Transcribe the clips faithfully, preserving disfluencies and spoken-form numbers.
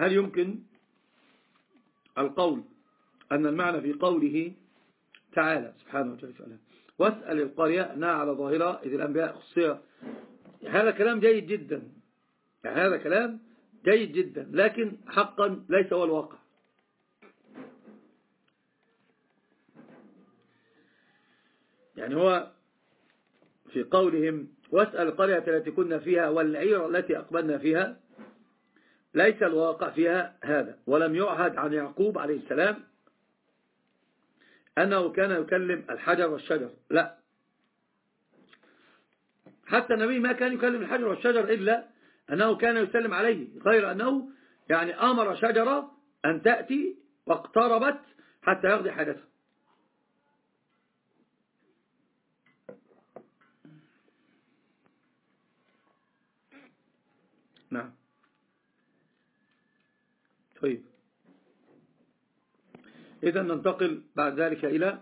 هل يمكن القول أن المعنى في قوله تعالى سبحانه وتعالى واسأل القرية أنها على ظاهرة إذ الأنبياء خصية؟ هذا كلام جيد جدا، هذا كلام جيد جدا، لكن حقا ليس هو الواقع. يعني هو في قولهم واسأل القرية التي كنا فيها والعير التي أقبلنا فيها، ليس الواقع فيها هذا، ولم يعهد عن يعقوب عليه السلام أنه كان يكلم الحجر والشجر، لا، حتى النبي ما كان يكلم الحجر والشجر إلا أنه كان يسلم عليه، غير أنه يعني أمر شجرة أن تأتي واقتربت حتى يقضي حاجته. نعم. طيب، إذا ننتقل بعد ذلك إلى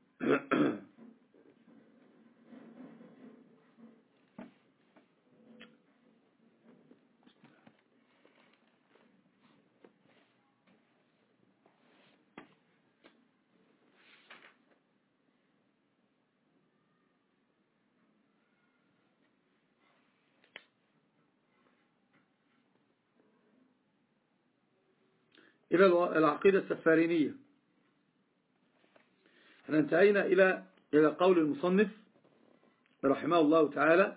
إلى العقيدة السفارينية. احنا انتهينا إلى إلى قول المصنف رحمه الله تعالى: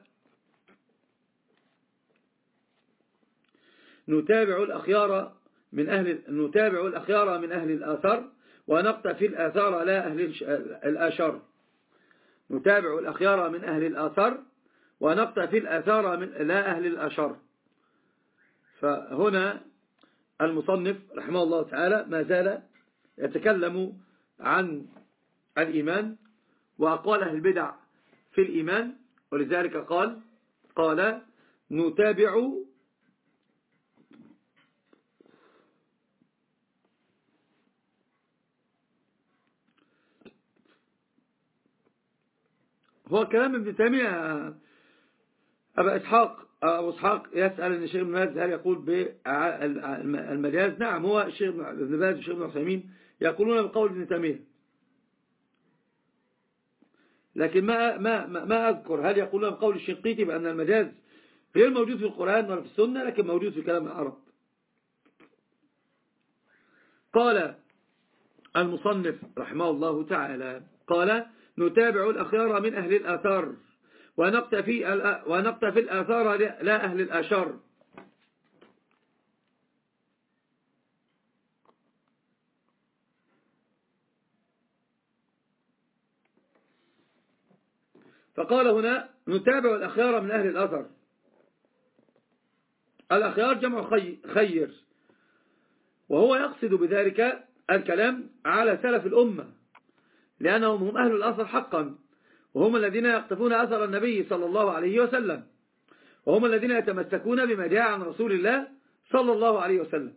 نتابع الأخيار من أهل نتابع الأخيار من أهل الآثار ونقتفي الآثار لا أهل الآشر. نتابع الأخيار من أهل الآثار ونقتفي الآثار من لا أهل الآشر. فهنا المصنف رحمه الله تعالى ما زال يتكلم عن الإيمان وأقوال أهل البدع في الإيمان، ولذلك قال قال نتابع هو كلام ابن تيمية. أبا إسحاق أبو إسحاق يسأل أن الشيخ ابن باز هل يقول بالمجاز؟ نعم، هو الشيخ ابن باز والشيخ ابن عثيمين يقولون بقول ابن تيمية، لكن ما ما ما أذكر هل يقولون بقول الشنقيطي بأن المجاز غير موجود في القرآن ولا في السنة، لكن موجود في كلام العرب. قال المصنف رحمه الله تعالى قال نتابع الأخيار من أهل الآثار ونقتفي ونقتفي الآثار لا أهل الآشار. فقال هنا نتابع الأخيار من أهل الأثر. الأخيار جمع خير، وهو يقصد بذلك الكلام على سلف الأمة، لأنهم هم أهل الأثر حقا، وهم الذين يقتفون أثر النبي صلى الله عليه وسلم، وهم الذين يتمسكون بما جاء عن رسول الله صلى الله عليه وسلم،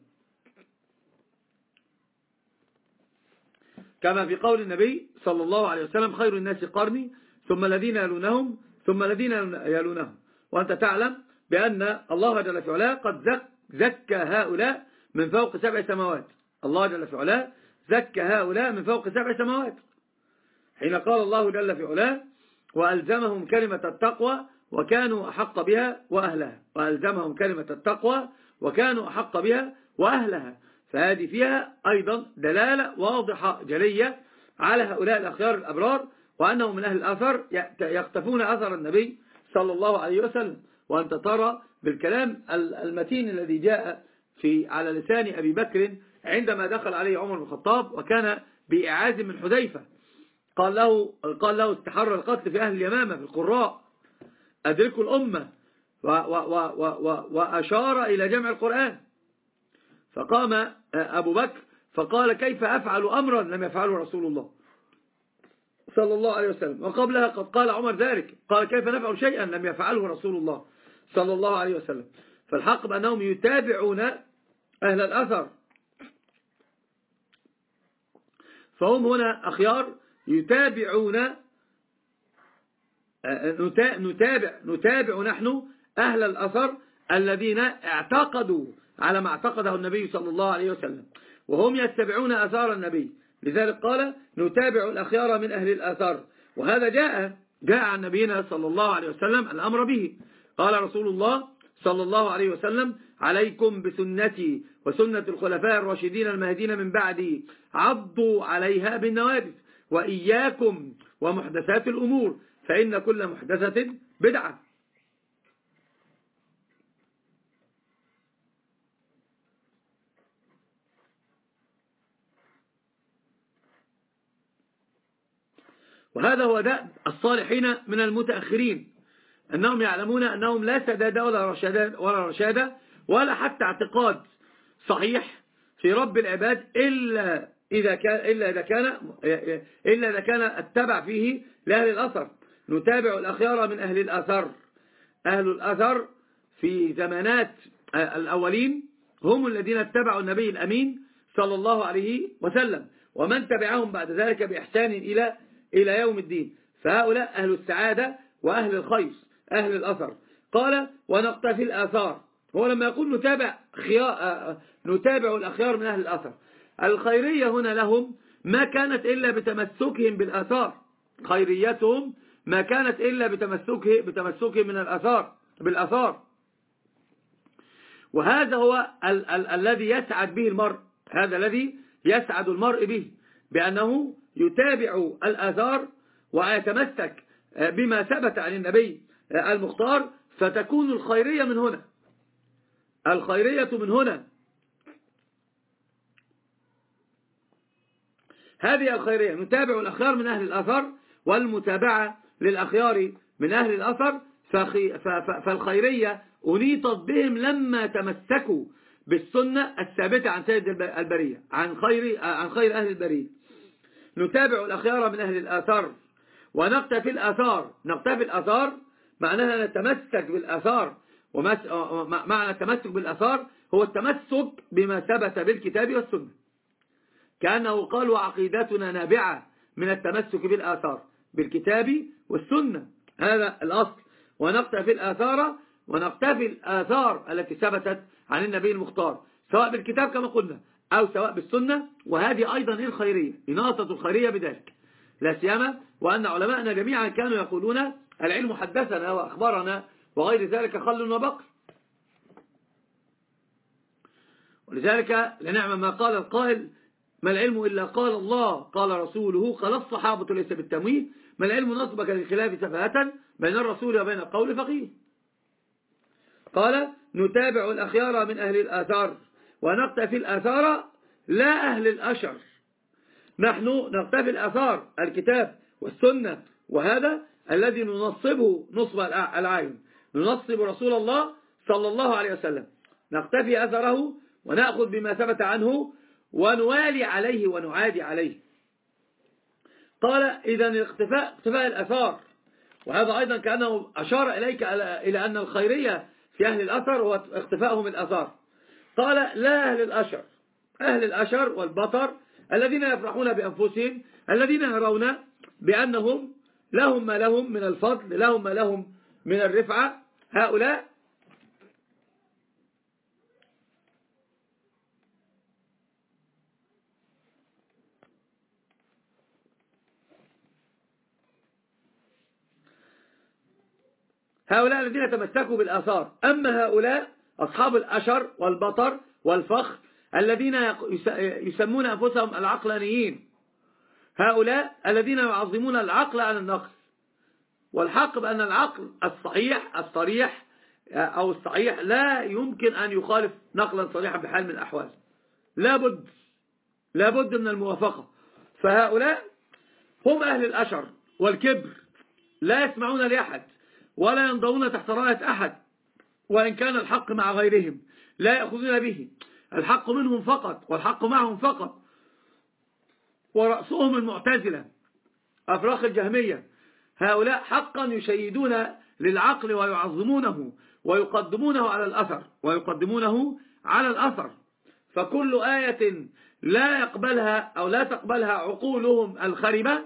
كما في قول النبي صلى الله عليه وسلم خير الناس قرني ثم الذين يلونهم ثم الذين يلونهم. وأنت تعلم بأن الله جل في علاه قد زكى هؤلاء من فوق سبع سماوات. الله جل في علاه زكى هؤلاء من فوق سبع سماوات، حين قال الله جل في علاه وألزمهم كلمة التقوى وكانوا أحق بها وأهلها. وألزمهم كلمة التقوى وكانوا أحق بها وأهلها. فهذه فيها أيضا دلالة واضحة جلية على هؤلاء الأخيار الأبرار، وأنهم من أهل الأثر يقتفون أثر النبي صلى الله عليه وسلم. وأنت ترى بالكلام المتين الذي جاء في على لسان أبي بكر عندما دخل عليه عمر بن الخطاب وكان بإعاز من حذيفة، قال له قال له استحر القتل في أهل اليمامة في القراء، أدركوا الأمة، و و و و وأشار إلى جمع القرآن. فقام أبو بكر فقال كيف أفعل أمرا لم يفعله رسول الله صلى الله عليه وسلم، وقبلها قد قال عمر ذلك، قال كيف نفعل شيئا لم يفعله رسول الله صلى الله عليه وسلم. فالحق بأنهم يتابعون أهل الأثر، فهم هنا أخيار يتابعون نتابع, نتابع نحن أهل الأثر الذين اعتقدوا على ما اعتقده النبي صلى الله عليه وسلم، وهم يتبعون آثار النبي. لذلك قال نتابع الأخيار من أهل الآثار، وهذا جاء جاء عن نبينا صلى الله عليه وسلم الأمر به. قال رسول الله صلى الله عليه وسلم عليكم بسنتي وسنة الخلفاء الراشدين المهديين من بعدي عضوا عليها بالنواجذ، وإياكم ومحدثات الأمور فإن كل محدثة بدعة. وهذا هو دأب الصالحين من المتأخرين، أنهم يعلمون أنهم لا سداد ولا رشاد ولا رشاد ولا حتى اعتقاد صحيح في رب العباد إلا إذا كان إلا إذا كان إلا إذا كان اتبع فيه لأهل الأثر. نتابع الأخيار من أهل الأثر. أهل الأثر في زمانات الأولين هم الذين اتبعوا النبي الأمين صلى الله عليه وسلم، ومن تبعهم بعد ذلك بإحسان إلى إلى يوم الدين، فهؤلاء أهل السعادة وأهل الخير أهل الأثر. قال ونقتفي الآثار، هو لما يقول نتابع نتابع الأخيار من أهل الأثر، الخيرية هنا لهم ما كانت إلا بتمسكهم بالآثار، خيريتهم ما كانت إلا بتمسكه بتمسكهم من الآثار بالآثار. وهذا هو ال ال الذي يسعد به المرء، هذا الذي يسعد المرء به، بأنه يتابع الآثار ويتمسك بما ثبت عن النبي المختار، فتكون الخيرية من هنا، الخيرية من هنا، هذه الخيرية. نتابع الأخيار من أهل الأثر، والمتابعة للأخيار من أهل الأثر، فالخيرية أنيطت بهم لما تمسكوا بالسنة الثابتة عن سيد البرية، عن خير عن خير أهل البرية. نتابع الأخيار من أهل الآثار ونقتفي الآثار. نقتفي الآثار معناها نتمسك بالآثار، ومعنى التمسك بالآثار هو التمسك بما ثبت بالكتاب والسنة، كأنه قال وعقيدتنا نابعة من التمسك بالآثار بالكتاب والسنة، هذا الأصل. ونقتفي الآثار ونقتفي الآثار التي ثبتت عن النبي المختار، سواء بالكتاب كما قلنا أو سواء بالسنة، وهذه أيضا الخيرية، إناطة الخيرية بذلك، لا سيما وأن علماءنا جميعا كانوا يقولون العلم حدثنا وأخبرنا وغير ذلك خل وبقر. ولذلك لنعم ما قال القائل ما العلم إلا قال الله قال رسوله قال الصحابة ليس بالتمويه، ما العلم نصبك للخلاف سفاهة بين الرسول وبين القول فقيه. قال نتابع الأخيار من أهل الآثار ونقتفي الآثار لا أهل الأشر. نحن نقتفي الآثار الكتاب والسنة، وهذا الذي ننصبه نصب العين، ننصب رسول الله صلى الله عليه وسلم، نقتفي أثره ونأخذ بما ثبت عنه ونوالي عليه ونعادي عليه. قال إذن الاختفاء اختفاء الأثار، وهذا أيضا كأنه أشار إليك إلى أن الخيرية في أهل الأثر هو اختفاءهم الأثار. قال لا أهل الأشر، أهل الأشر والبطر الذين يفرحون بأنفسهم، الذين يرون بأنهم لهم ما لهم من الفضل، لهم ما لهم من الرفعة، هؤلاء هؤلاء الذين تمسكوا بالآثار. أما هؤلاء أصحاب الأشر والبطر والفخر الذين يسمون أنفسهم العقلانيين، هؤلاء الذين يعظمون العقل على النقل، والحق بأن العقل الصحيح الصريح أو الصحيح لا يمكن أن يخالف نقلا صريحا بحال من الأحوال، لابد لابد من الموافقة. فهؤلاء هم أهل الأشر والكبر، لا يسمعون لأحد ولا ينضون تحت راية أحد، وإن كان الحق مع غيرهم لا يأخذون به، الحق منهم فقط والحق معهم فقط. ورأسهم المعتزلة أفراخ الجهمية، هؤلاء حقا يشيدون للعقل ويعظمونه ويقدمونه على الأثر ويقدمونه على الأثر. فكل آية لا يقبلها أو لا تقبلها عقولهم الخربة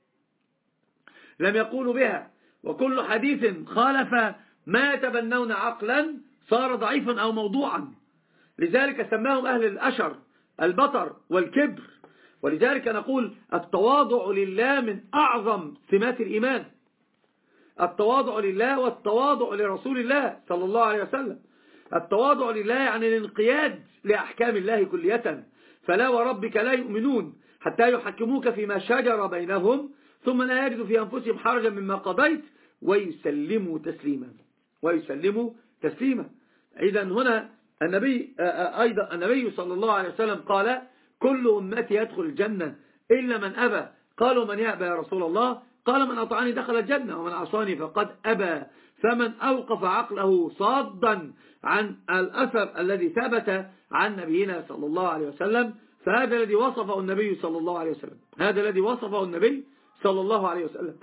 لم يقولوا بها، وكل حديث خالف ما يتبنون عقلا صار ضعيفا أو موضوعا. لذلك سماهم أهل الأشر البطر والكبر. ولذلك نقول التواضع لله من أعظم سمات الإيمان، التواضع لله والتواضع لرسول الله صلى الله عليه وسلم. التواضع لله يعني الانقياد لأحكام الله كلية. فلا وربك لا يؤمنون حتى يحكموك فيما شجر بينهم ثم لا يجدوا في أنفسهم حرجا مما قضيت ويسلموا تسليما ويسلموا تسليما. إذا هنا النبي أيضا النبي صلى الله عليه وسلم قال كل أمتي يدخل الجنة إلا من أبى. قالوا من يأبى يا رسول الله؟ قال من أطعني دخل الجنة ومن عصاني فقد أبى. فمن أوقف عقله صادا عن الأثر الذي ثبت عن نبينا صلى الله عليه وسلم فهذا الذي وصفه النبي صلى الله عليه وسلم هذا الذي وصفه النبي صلى الله عليه وسلم.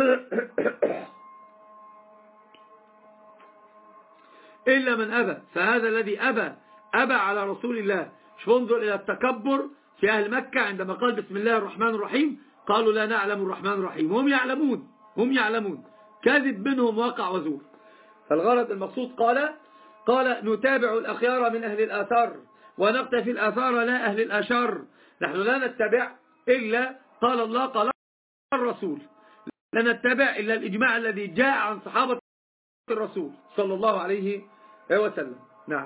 إلا من أبى، فهذا الذي أبى أبى على رسول الله. شوف انظر إلى التكبر في أهل مكة عندما قال بسم الله الرحمن الرحيم قالوا لا نعلم الرحمن الرحيم، هم يعلمون هم يعلمون كذب منهم واقع وزور. فالغرض المقصود قال قال نتابع الأخيار من أهل الآثار ونقتفي الآثار لا أهل الأشر. نحن لا نتبع إلا قال الله قال الرسول، لا نتبع إلا الإجماع الذي جاء عن صحابة الرسول صلى الله عليه وسلم. نعم.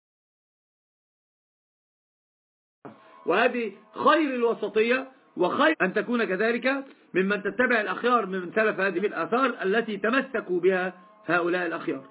وهذه خير الوسطية وخير أن تكون كذلك ممن تتبع الأخيار من سلف هذه الآثار التي تمسكوا بها هؤلاء الأخيار.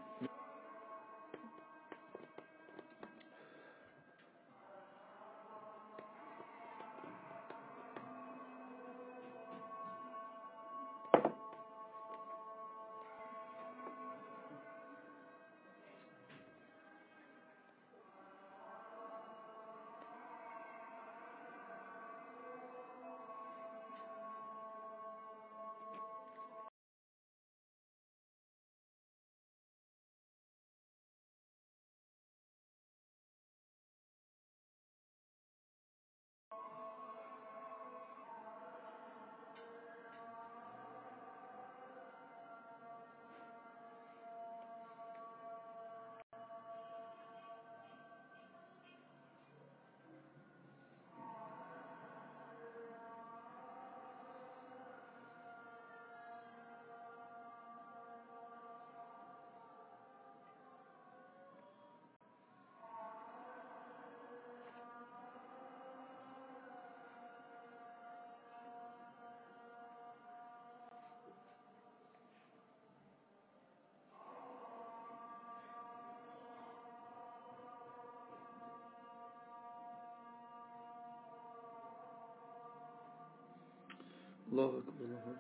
الله أكبر الله أكبر.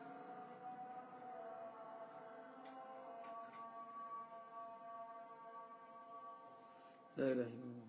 لا إله إلا الله.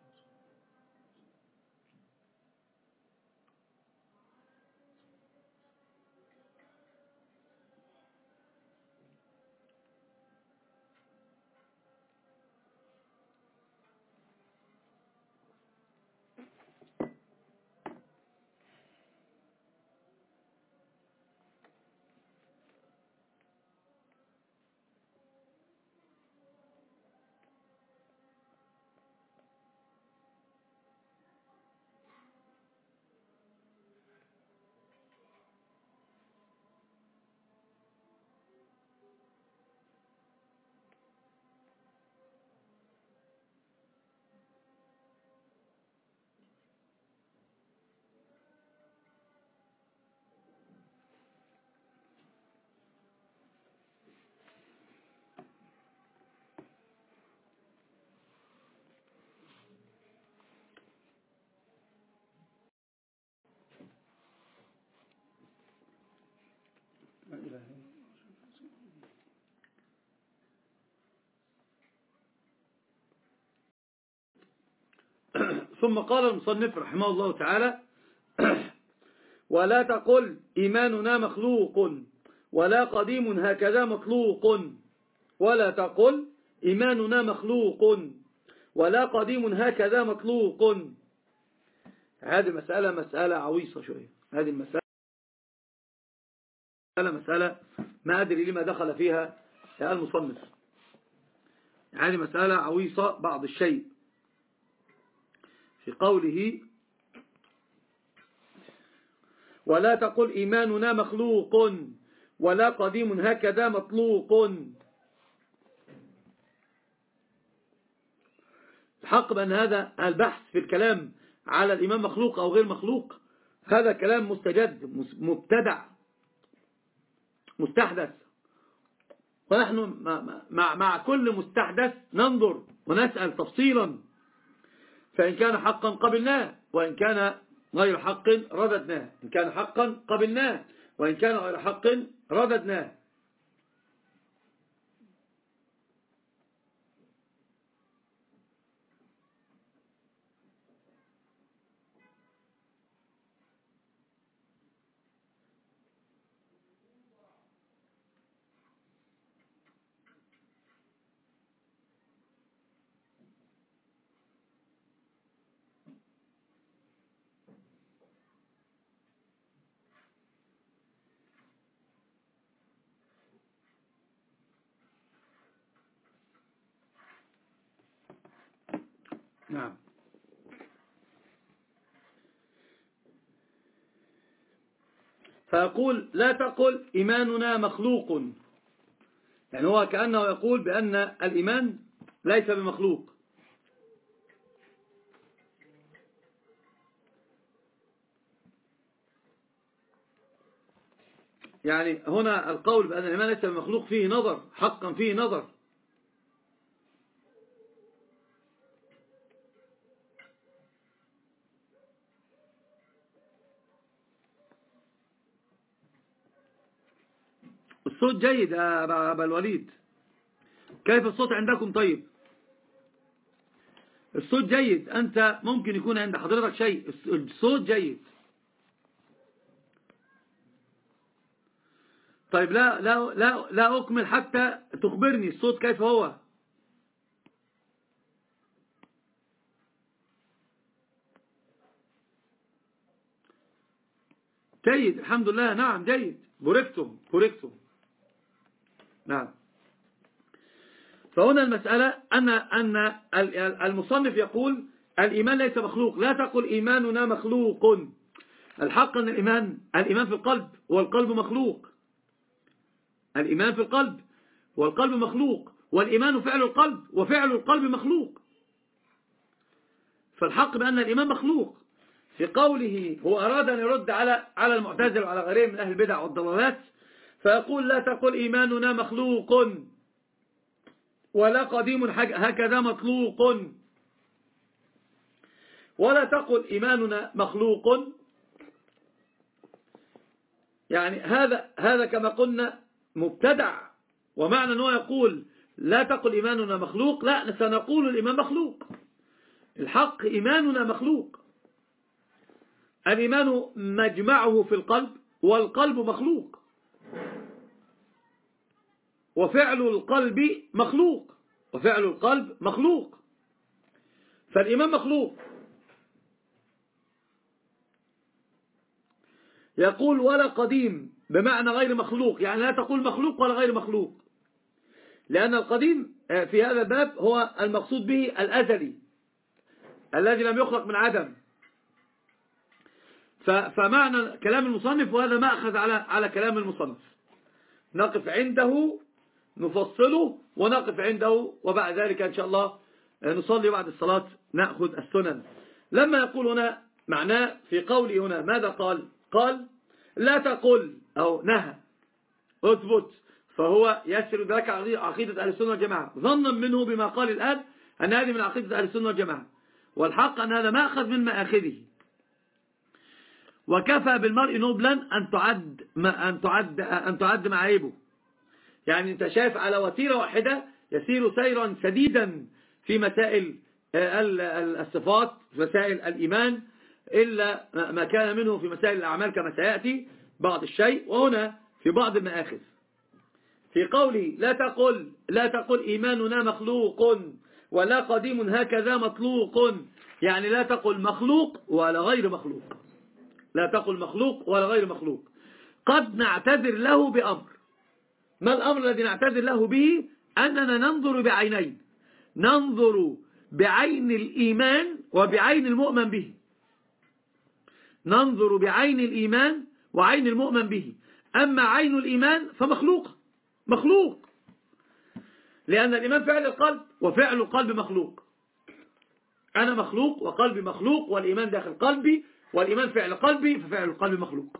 لا إله إلا الله. ثم قال المصنف رحمه الله تعالى ولا تقل إيماننا مخلوق ولا قديم هكذا مطلوق. ولا تقل إيماننا مخلوق ولا قديم هكذا مطلوق. هذه مسألة مسألة عويصة شوية. هذه المسألة مسألة ما أدري لما دخل فيها المصنف. هذه مسألة عويصة بعض الشيء. في قوله ولا تقل إيماننا مخلوق ولا قديم هكذا مطلوق. الحق بأن هذا البحث في الكلام على الإيمان مخلوق أو غير مخلوق هذا كلام مستجد مبتدع مستحدث، ونحن مع, مع كل مستحدث ننظر ونسأل تفصيلا، فإن كان حقا قبلناه وإن كان غير حق رددناه، إن كان حقا قبلناه وإن كان غير حق رددناه. نعم. فيقول لا تقل إيماننا مخلوق، يعني هو كأنه يقول بأن الإيمان ليس بمخلوق. يعني هنا القول بأن الإيمان ليس بمخلوق فيه نظر، حقا فيه نظر. الصوت جيد يا أبا الوليد، كيف الصوت عندكم؟ طيب الصوت جيد، أنت ممكن يكون عند حضرتك شيء، الصوت جيد. طيب لا لا لا لا أكمل حتى تخبرني الصوت كيف هو. جيد الحمد لله. نعم جيد، بوركتم بوركتم. نعم. فهنا المسألة أن أن المصنف يقول الإيمان ليس مخلوق، لا تقل إيماننا مخلوق. الحق أن الإيمان الإيمان في القلب والقلب مخلوق، الإيمان في القلب والقلب مخلوق، والإيمان فعل القلب وفعل القلب مخلوق. فالحق بأن الإيمان مخلوق. في قوله هو أراد أن يرد على على المعتزلة وعلى غيرهم من أهل البدع والضلالات، فيقول لا تقل إيماننا مخلوق ولا قديم هكذا مطلوق، ولا تقل إيماننا مخلوق. يعني هذا هذا كما قلنا مبتدع، ومعنى أنه يقول لا تقل إيماننا مخلوق، لا سنقول الإيمان مخلوق. الحق إيماننا مخلوق، الإيمان مجمعه في القلب والقلب مخلوق، وفعل القلب مخلوق وفعل القلب مخلوق، فالإيمان مخلوق. يقول ولا قديم بمعنى غير مخلوق، يعني لا تقول مخلوق ولا غير مخلوق، لأن القديم في هذا الباب هو المقصود به الأزلي الذي لم يخلق من عدم. فمعنى كلام المصنف، وهذا ما أخذ على على كلام المصنف، نقف عنده نفصله ونقف عنده، وبعد ذلك إن شاء الله نصلي بعد الصلاة نأخذ السنن. لما يقول هنا معناه في قوله هنا ماذا قال؟ قال لا تقل أو نهى اثبت، فهو يسر ذلك عقيدة أهل السنة والجماعة، ظنا منه بما قال الآن أن هذه من عقيدة أهل السنة والجماعة، والحق أن هذا مأخذ من مآخذه. وكفى بالمرء نبلا أن تعد أن تعد أن تعد معايبه. يعني أنت شايف على وتيرة واحدة يسير سيرا سديدا في مسائل الصفات، في مسائل الإيمان، إلا ما كان منه في مسائل الأعمال كما سيأتي بعض الشيء. وهنا في بعض المآخذ في قولي لا تقل لا تقل إيماننا مخلوق ولا قديم هكذا مطلوق، يعني لا تقل مخلوق ولا غير مخلوق، لا تقل مخلوق ولا غير مخلوق. قد نعتذر له بأمر. ما الأمر الذي نعتذر له به؟ أننا ننظر بعينين، ننظر بعين الإيمان وبعين المؤمن به، ننظر بعين الإيمان وعين المؤمن به. أما عين الإيمان فمخلوق، مخلوق، لأن الإيمان فعل القلب، وفعل القلب مخلوق. أنا مخلوق وقلبي مخلوق، والإيمان داخل قلبي، والإيمان فعل قلبي، ففعل القلب مخلوق.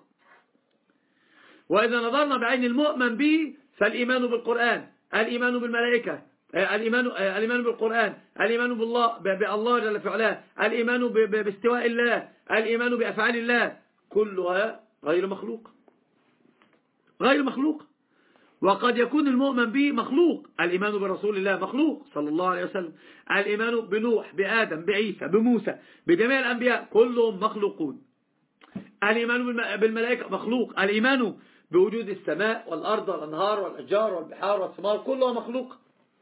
وإذا نظرنا بعين المؤمن به فالإيمان بالقرآن، الإيمان بالملائكة، الإيمان, الإيمان بالقرآن، الإيمان بالله بالله جل في علاه، الإيمان باستواء الله، الإيمان بأفعال الله، كلها غير مخلوق، غير مخلوق. وقد يكون المؤمن به مخلوق، الإيمان برسول الله مخلوق صلى الله عليه وسلم، الإيمان بنوح، بآدم، بعيسى، بموسى، بجميع الأنبياء كلهم مخلوقون. الإيمان بالملائكة مخلوق، الإيمان بوجود السماء والأرض والأنهار والأشجار والبحار والثمار كلها مخلوق.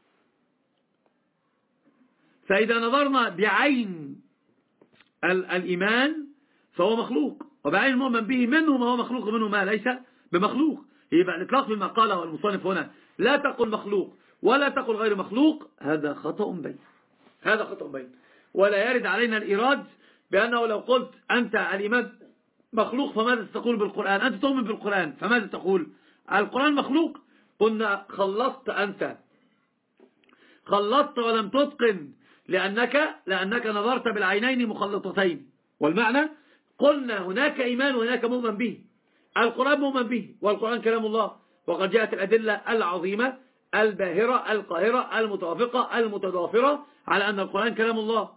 فإذا نظرنا بعين الإيمان فهو مخلوق، وبعين المؤمن به منه ما هو مخلوق ومنه ما ليس بمخلوق. يبقى الإطلاق بما قاله المصنف هنا لا تقل مخلوق ولا تقل غير مخلوق، هذا خطأ بين، هذا خطأ بين. ولا يرد علينا الإيراد بأنه لو قلت أنت الإيمان مخلوق فماذا تقول بالقرآن؟ أنت تؤمن بالقرآن فماذا تقول؟ القرآن مخلوق. قلنا خلصت، أنت خلصت ولم تتقن، لأنك, لأنك نظرت بالعينين مخلطتين. والمعنى قلنا هناك إيمان وهناك مؤمن به. القرآن مؤمن به، والقرآن كلام الله، وقد جاءت الأدلة العظيمة الباهرة القاهرة المتوافقة المتضافرة على أن القرآن كلام الله.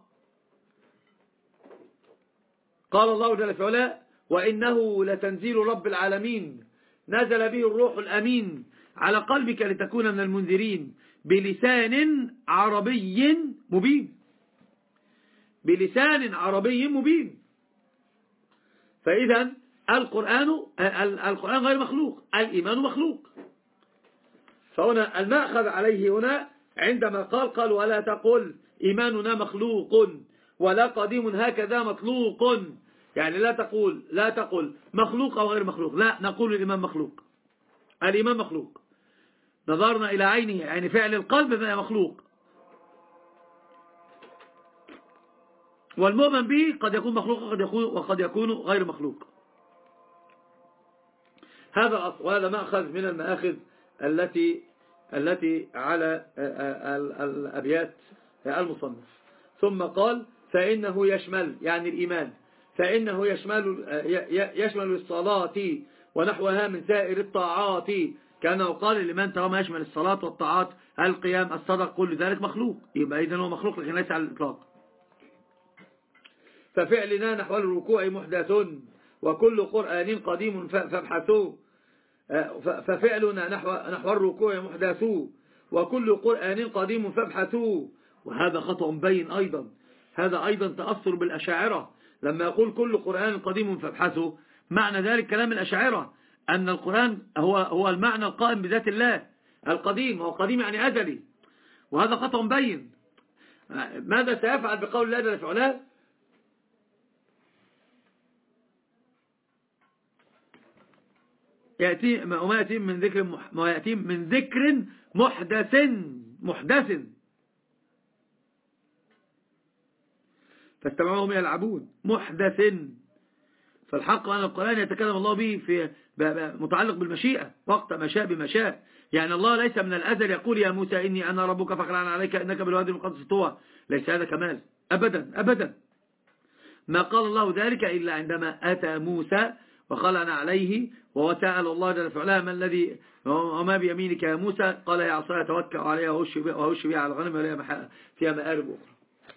قال الله جل في علاه: وإنه لتنزيل رب العالمين نزل به الروح الأمين على قلبك لتكون من المنذرين بلسان عربي مبين، بلسان عربي مبين. فإذا القرآن القرآن غير مخلوق، الإيمان مخلوق. فهنا المأخذ عليه هنا عندما قال قال ولا تقل إيماننا مخلوق ولا قديم هكذا مطلوق، يعني لا تقول لا تقل مخلوق أو غير مخلوق، لا نقول الإيمان مخلوق، الإيمان مخلوق. نظرنا إلى عينه، يعني فعل القلب فهي مخلوق، والمؤمن به قد يكون مخلوق وقد يكون, وقد يكون غير مخلوق. هذا أصل، وهذا مأخذ من المآخذ التي التي على الأبيات المصنف. ثم قال فإنه يشمل، يعني الإيمان، فإنه يشمل يشمل الصلاة ونحوها من سائر الطاعات، كأنه قال الإيمان ترى ما يشمل الصلاة والطاعات، القيام، الصدق، كل ذلك مخلوق. يبقى إذن هو مخلوق لكن ليس على الإطلاق. ففعلنا نحو الركوع محدث وكل قرآن قديم فابحثوا، ففعلنا نحو نحو الركوع محدث وكل قرآن قديم فابحثوا. وهذا خطأ بين أيضا، هذا أيضا تأثر بالأشاعرة لما يقول كل قرآن قديم فابحثوا، معنى ذلك كلام الأشاعرة أن القرآن هو هو المعنى القائم بذات الله القديم، هو قديم يعني أزلي، وهذا خطأ بين. ماذا سيفعل بقول الله جل في علاه؟ يأتي وما يأتي من ذكر ما يأتي من ذكر محدث محدث فاستمعوهم يلعبون محدث. فالحق أن القرآن يتكلم الله به في متعلق بالمشيئة، وقت ما شاء بما شاء. يعني الله ليس من الأزل يقول يا موسى إني أنا ربك فاخلع عليك إنك بالوادي المقدس طوى، ليس هذا كمال أبدا أبدا. ما قال الله ذلك إلا عندما أتى موسى وخلعنا عليه وسأل الله جل وعلا ما الذي وما بيمينك يا موسى؟ قال يا عصاي أتوكل عليها وأهش بها على الغنم ولها فيها مآرب أخرى.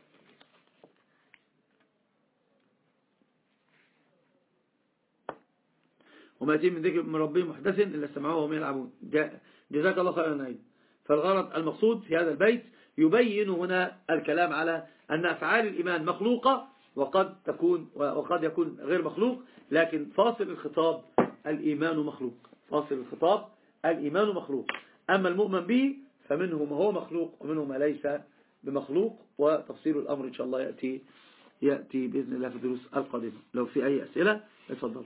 وما يأتيهم من ذكر من ربهم محدث إلا استمعوه وهم يلعبون. جزاك الله خيرا نعيد. فالغرض المقصود في هذا البيت يبين هنا الكلام على أن أفعال الإيمان مخلوقة وقد تكون وقد يكون غير مخلوق، لكن فاصل الخطاب الإيمان مخلوق، فاصل الخطاب الإيمان مخلوق. أما المؤمن به فمنه ما هو مخلوق ومنه ما ليس بمخلوق، وتفصيل الأمر إن شاء الله يأتي يأتي بإذن الله في الدروس القادمة. لو في أي أسئلة اتفضلوا.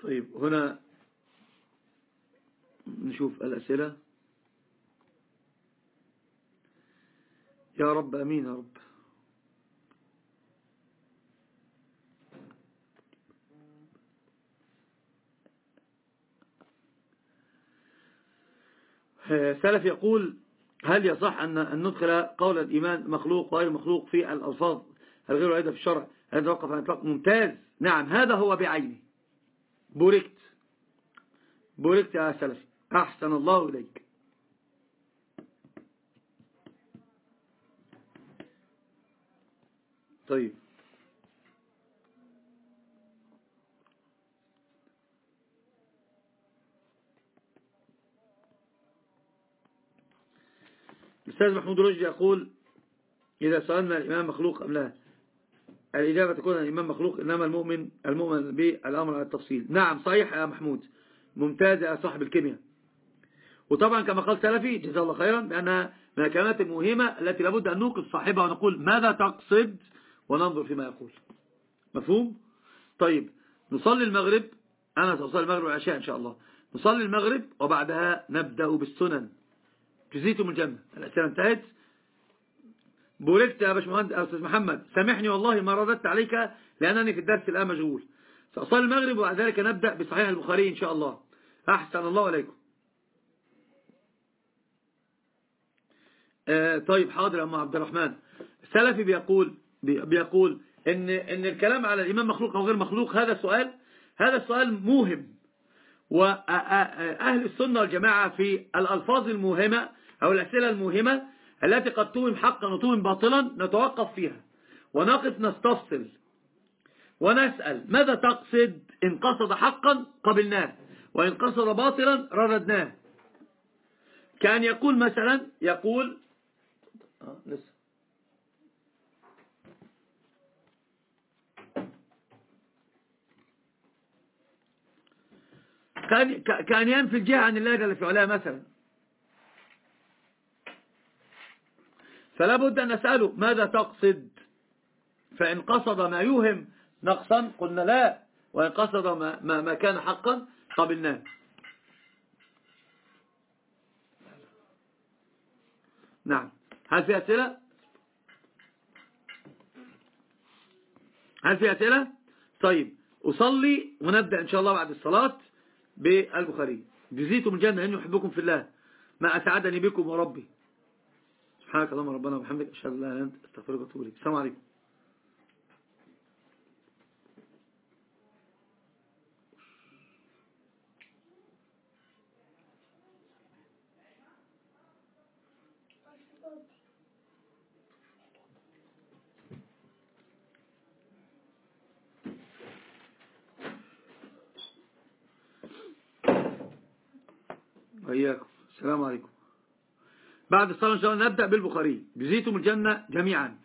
طيب هنا نشوف الأسئلة. يا رب أمين يا رب. سلف يقول هل يصح أن ندخل قول الإيمان مخلوق وغير مخلوق في الألفاظ الغير واردة في الشرع؟ هل نتوقف عن إطلاق؟ ممتاز، نعم هذا هو بعينه. بوركت بوركت يا سلفي، أحسن الله إليك. طيب الأستاذ محمود رشدي يقول إذا سألنا الإمام مخلوق أم لا، الإجابة تكون الإمام مخلوق، إنما المؤمن المؤمن بالأمر على التفصيل. نعم صحيح يا محمود، ممتاز يا صاحب الكيمياء. وطبعا كما قال سلفي جزاه الله خيرا بأنها من الكلمات المهمة التي لابد أن نوقف صاحبها ونقول ماذا تقصد وننظر فيما يقول. مفهوم؟ طيب نصلي المغرب، أنا سأصلي المغرب والعشاء إن شاء الله. نصلي المغرب وبعدها نبدأ بالسنن. جزيتم الجنة. الأسئلة انتهت. بوركت يا باشمهندس أستاذ محمد، سامحني والله ما رددت عليك لأنني في الدرس الآن مشغول. سأصلي المغرب وبعد ذلك نبدأ بصحيح البخاري إن شاء الله. أحسن الله عليكم. آه طيب حاضر يا أم عبد الرحمن. سلفي بيقول بيقول إن إن الكلام على الإمام مخلوق أو غير مخلوق هذا سؤال هذا السؤال موهم، وأهل السنة والجماعة في الألفاظ الموهمة أو الأسئلة الموهمة التي قد توهم حقا وتوهم باطلا نتوقف فيها ونقف نستفصل ونسأل ماذا تقصد. إن قصد حقا قبلناه، وإن قصد باطلا رددناه. كان يقول مثلا يقول آه لسه كان كان ينفي الجهة عن الله جل في علاه مثلا، فلا بد أن نسأله ماذا تقصد. فإن قصد ما يوهم نقصا قلنا لا، وإن قصد ما, ما, ما كان حقا قبلناه. نعم. هل في أسئلة؟ هل في أسئلة؟ طيب أصلي ونبدأ إن شاء الله بعد الصلاة بالبخاري. جزيتم الجنة إني يحبكم في الله، ما أسعدني بكم وربي. سبحانك اللهم ربنا وبحمدك أشهد أن لا إله إلا أنت أستغفرك وأتوب إليك. السلام عليكم. وإياكم. السلام عليكم. بعد الصلاة إن شاء الله نبدأ بالبخاري. جزيتم الجنة جميعا.